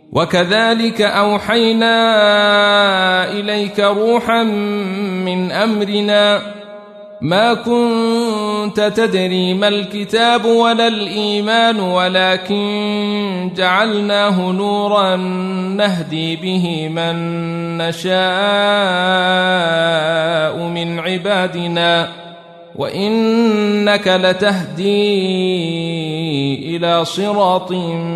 وكذلك أوحينا إليك روحا من أمرنا ما كنت تدري ما الكتاب ولا الإيمان ولكن جعلناه نورا نهدي به من نشاء من عبادنا وإنك لتهدي إلى صراط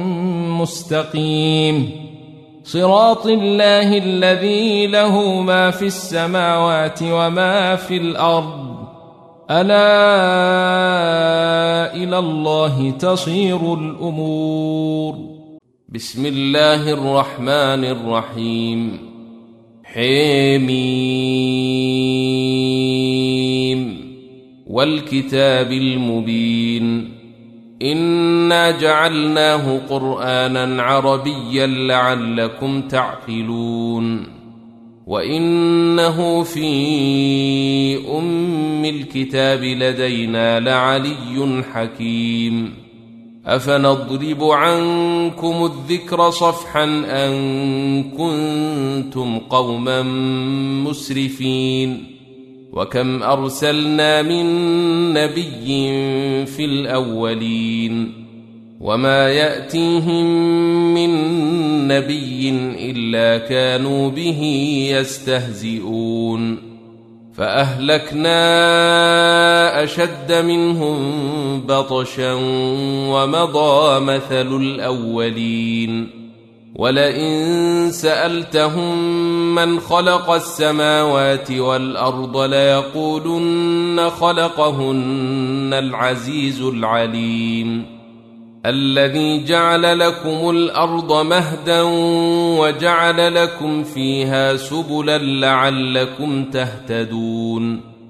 مستقيم صراط الله الذي له ما في السماوات وما في الأرض ألا إلى الله تصير الأمور. بسم الله الرحمن الرحيم. حميم والكتاب المبين إنا جعلناه قرآنا عربيا لعلكم تعقلون وإنه في أم الكتاب لدينا لعلي حكيم أفنضرب عنكم الذكر صفحا أن كنتم قوما مسرفين وكم أرسلنا من نبي في الأولين وما يأتيهم من نبي إلا كانوا به يستهزئون فأهلكنا أشد منهم بطشا ومضى مثل الأولين ولئن سألتهم من خلق السماوات والأرض ليقولن خلقهن العزيز العليم الذي جعل لكم الأرض مهدا وجعل لكم فيها سبلا لعلكم تهتدون